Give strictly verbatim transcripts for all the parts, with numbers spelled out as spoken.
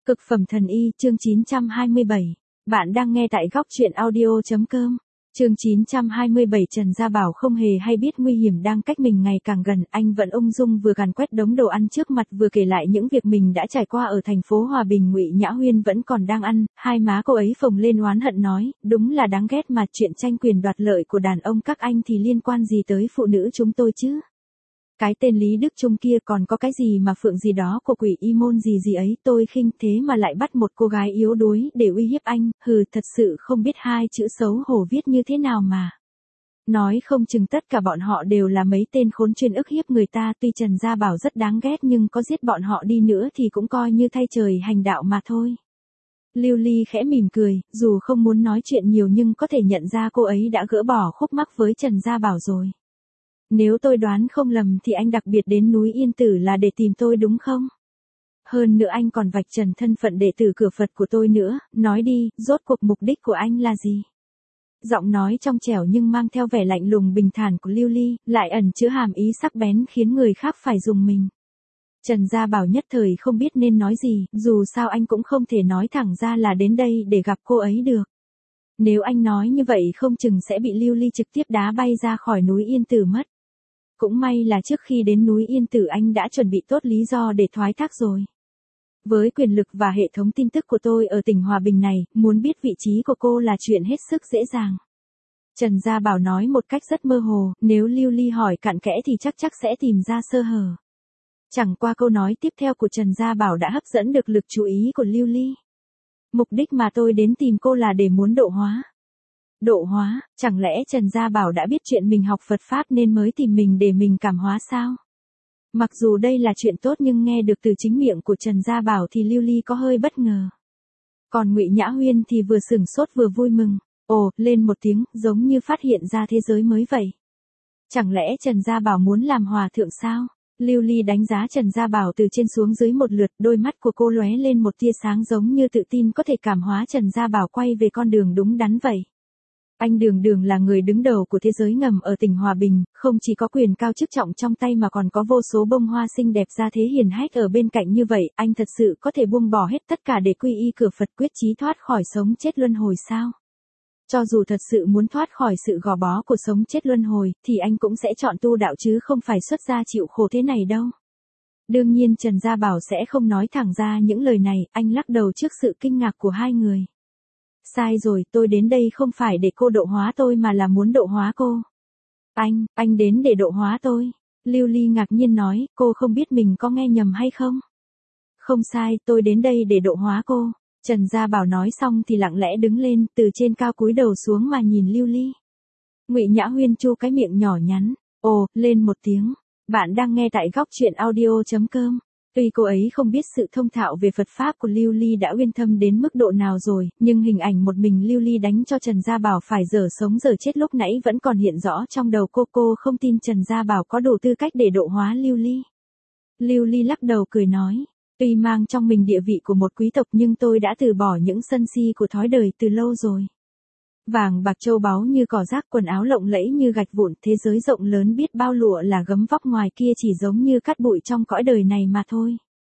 Cực phẩm thần y, chương chín trăm hai mươi bảy. Bạn đang nghe tại góc truyện audio.com. Chương chín trăm hai mươi bảy. Trần Gia Bảo không hề hay biết nguy hiểm đang cách mình ngày càng gần, anh vẫn ung dung vừa càn quét đống đồ ăn trước mặt vừa kể lại những việc mình đã trải qua ở thành phố Hòa Bình. Ngụy Nhã Huyên vẫn còn đang ăn, hai má cô ấy phồng lên oán hận nói, đúng là đáng ghét mà, chuyện tranh quyền đoạt lợi của đàn ông các anh thì liên quan gì tới phụ nữ chúng tôi chứ? Cái tên Lý Đức Trung kia còn có cái gì mà phượng gì đó của quỷ y môn gì gì ấy, tôi khinh thế mà lại bắt một cô gái yếu đuối để uy hiếp anh, hừ, thật sự không biết hai chữ xấu hổ viết như thế nào mà. Nói không chừng tất cả bọn họ đều là mấy tên khốn chuyên ức hiếp người ta, tuy Trần Gia Bảo rất đáng ghét nhưng có giết bọn họ đi nữa thì cũng coi như thay trời hành đạo mà thôi. Lưu Ly khẽ mỉm cười, dù không muốn nói chuyện nhiều nhưng có thể nhận ra cô ấy đã gỡ bỏ khúc mắc với Trần Gia Bảo rồi. Nếu tôi đoán không lầm thì anh đặc biệt đến núi Yên Tử là để tìm tôi đúng không? Hơn nữa anh còn vạch trần thân phận đệ tử cửa Phật của tôi nữa, nói đi, rốt cuộc mục đích của anh là gì? Giọng nói trong trẻo nhưng mang theo vẻ lạnh lùng bình thản của Lưu Ly, lại ẩn chứa hàm ý sắc bén khiến người khác phải rùng mình. Trần Gia Bảo nhất thời không biết nên nói gì, dù sao anh cũng không thể nói thẳng ra là đến đây để gặp cô ấy được. Nếu anh nói như vậy không chừng sẽ bị Lưu Ly trực tiếp đá bay ra khỏi núi Yên Tử mất. Cũng may là trước khi đến núi Yên Tử anh đã chuẩn bị tốt lý do để thoái thác rồi. Với quyền lực và hệ thống tin tức của tôi ở tỉnh Hòa Bình này, muốn biết vị trí của cô là chuyện hết sức dễ dàng. Trần Gia Bảo nói một cách rất mơ hồ, nếu Lưu Ly hỏi cặn kẽ thì chắc chắc sẽ tìm ra sơ hở. Chẳng qua câu nói tiếp theo của Trần Gia Bảo đã hấp dẫn được lực chú ý của Lưu Ly. Mục đích mà tôi đến tìm cô là để muốn độ hóa. Độ hóa, chẳng lẽ Trần Gia Bảo đã biết chuyện mình học Phật Pháp nên mới tìm mình để mình cảm hóa sao? Mặc dù đây là chuyện tốt nhưng nghe được từ chính miệng của Trần Gia Bảo thì Lưu Ly có hơi bất ngờ. Còn Ngụy Nhã Huyên thì vừa sửng sốt vừa vui mừng, ồ, lên một tiếng, giống như phát hiện ra thế giới mới vậy. Chẳng lẽ Trần Gia Bảo muốn làm hòa thượng sao? Lưu Ly đánh giá Trần Gia Bảo từ trên xuống dưới một lượt, đôi mắt của cô lóe lên một tia sáng giống như tự tin có thể cảm hóa Trần Gia Bảo quay về con đường đúng đắn vậy. Anh đường đường là người đứng đầu của thế giới ngầm ở tỉnh Hòa Bình, không chỉ có quyền cao chức trọng trong tay mà còn có vô số bông hoa xinh đẹp ra thế hiền hách ở bên cạnh như vậy, anh thật sự có thể buông bỏ hết tất cả để quy y cửa Phật quyết chí thoát khỏi sống chết luân hồi sao? Cho dù thật sự muốn thoát khỏi sự gò bó của sống chết luân hồi, thì anh cũng sẽ chọn tu đạo chứ không phải xuất gia chịu khổ thế này đâu. Đương nhiên Trần Gia Bảo sẽ không nói thẳng ra những lời này, anh lắc đầu trước sự kinh ngạc của hai người. Sai rồi, tôi đến đây không phải để cô độ hóa tôi mà là muốn độ hóa cô. Anh, anh đến để độ hóa tôi. Lưu Ly ngạc nhiên nói, cô không biết mình có nghe nhầm hay không? Không sai, tôi đến đây để độ hóa cô. Trần Gia Bảo nói xong thì lặng lẽ đứng lên, từ trên cao cúi đầu xuống mà nhìn Lưu Ly. Ngụy Nhã Huyên chu cái miệng nhỏ nhắn, ồ, lên một tiếng. Bạn đang nghe tại góc truyện audio.com. Tuy cô ấy không biết sự thông thạo về Phật Pháp của Lưu Ly đã uyên thâm đến mức độ nào rồi, nhưng hình ảnh một mình Lưu Ly đánh cho Trần Gia Bảo phải dở sống dở chết lúc nãy vẫn còn hiện rõ trong đầu cô. Cô không tin Trần Gia Bảo có đủ tư cách để độ hóa Lưu Ly. Lưu Ly lắc đầu cười nói, tuy mang trong mình địa vị của một quý tộc nhưng tôi đã từ bỏ những sân si của thói đời từ lâu rồi. Vàng bạc châu báu như cỏ rác, quần áo lộng lẫy như gạch vụn, thế giới rộng lớn biết bao lụa là gấm vóc ngoài kia chỉ giống như cát bụi trong cõi đời này mà thôi.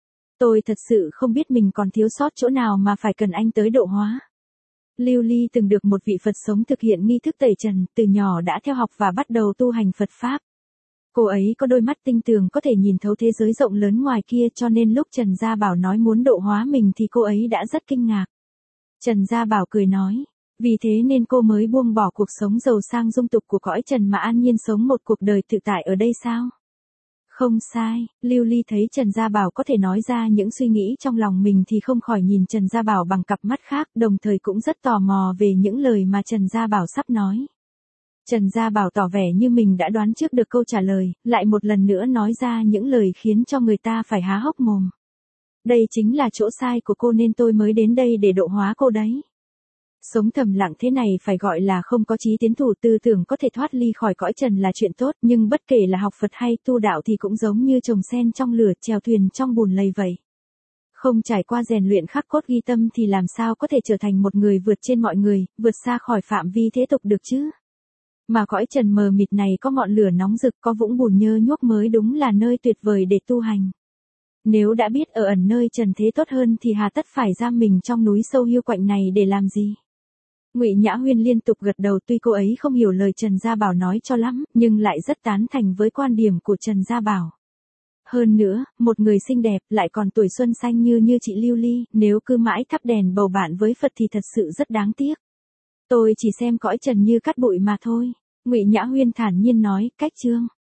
Tôi thật sự không biết mình còn thiếu sót chỗ nào mà phải cần anh tới độ hóa. Lưu Ly từng được một vị Phật sống thực hiện nghi thức tẩy trần, từ nhỏ đã theo học và bắt đầu tu hành Phật Pháp. Cô ấy có đôi mắt tinh tường có thể nhìn thấu thế giới rộng lớn ngoài kia, cho nên lúc Trần Gia Bảo nói muốn độ hóa mình thì cô ấy đã rất kinh ngạc. Trần Gia Bảo cười nói, vì thế nên cô mới buông bỏ cuộc sống giàu sang dung tục của cõi trần mà an nhiên sống một cuộc đời tự tại ở đây sao? Không sai, Lưu Ly thấy Trần Gia Bảo có thể nói ra những suy nghĩ trong lòng mình thì không khỏi nhìn Trần Gia Bảo bằng cặp mắt khác, đồng thời cũng rất tò mò về những lời mà Trần Gia Bảo sắp nói. Trần Gia Bảo tỏ vẻ như mình đã đoán trước được câu trả lời, lại một lần nữa nói ra những lời khiến cho người ta phải há hốc mồm. Đây chính là chỗ sai của cô nên tôi mới đến đây để độ hóa cô đấy. Sống thầm lặng thế này phải gọi là không có chí tiến thủ, tư tưởng có thể thoát ly khỏi cõi trần là chuyện tốt, nhưng bất kể là học Phật hay tu đạo thì cũng giống như trồng sen trong lửa, chèo thuyền trong bùn lầy vậy. Không trải qua rèn luyện khắc cốt ghi tâm thì làm sao có thể trở thành một người vượt trên mọi người, vượt xa khỏi phạm vi thế tục được chứ? Mà cõi trần mờ mịt này có ngọn lửa nóng rực, có vũng bùn nhơ nhuốc mới đúng là nơi tuyệt vời để tu hành. Nếu đã biết ở ẩn nơi trần thế tốt hơn thì hà tất phải giam mình trong núi sâu hiu quạnh này để làm gì? Ngụy Nhã Huyên liên tục gật đầu, tuy cô ấy không hiểu lời Trần Gia Bảo nói cho lắm, nhưng lại rất tán thành với quan điểm của Trần Gia Bảo. Hơn nữa, một người xinh đẹp lại còn tuổi xuân xanh như như chị Lưu Ly, nếu cứ mãi thắp đèn bầu bạn với Phật thì thật sự rất đáng tiếc. Tôi chỉ xem cõi trần như cát bụi mà thôi. Ngụy Nhã Huyên thản nhiên nói, cách chương.